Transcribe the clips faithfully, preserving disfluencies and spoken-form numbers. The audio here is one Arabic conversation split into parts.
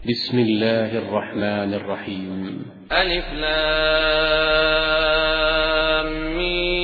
بسم الله الرحمن الرحيم. ألف لام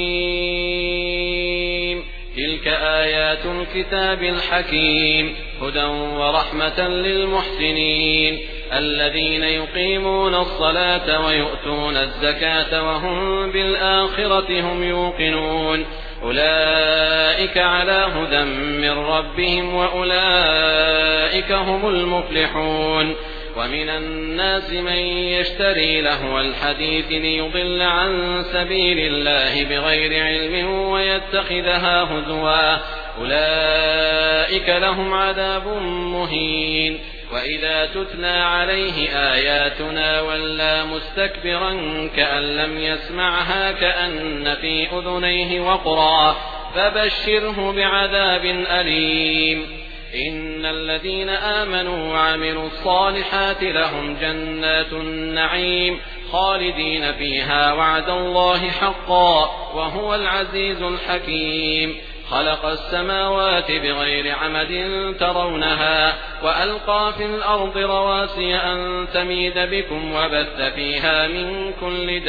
ميم. تلك آيات الكتاب الحكيم هدى ورحمة للمحسنين الذين يقيمون الصلاة ويؤتون الزكاة وهم بالآخرة هم يوقنون أولئك على هدى من ربهم وأولئك هم المفلحون. ومن الناس من يشتري لهو الحديث ليضل عن سبيل الله بغير علم ويتخذها هزوا أولئك لهم عذاب مهين. وإذا تتلى عليه آياتنا ولى مستكبرا كأن لم يسمعها كأن في أذنيه وقرا فبشره بعذاب أليم. إن الذين آمنوا وعملوا الصالحات لهم جنات النعيم خالدين فيها وعد الله حقا وهو العزيز الحكيم. خلق السماوات بغير عمد ترونها وألقى في الأرض رواسي أن تميد بكم وبث فيها من كل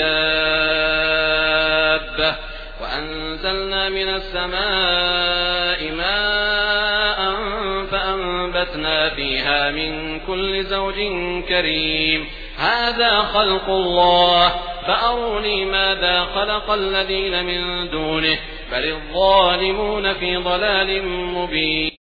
دابة وأنزلنا من السماء ماء فأنبتنا فيها من كل زوج كريم. هذا خلق الله فأروني ماذا خلق الذين من دونه بل الظالمون في ضلال مبين.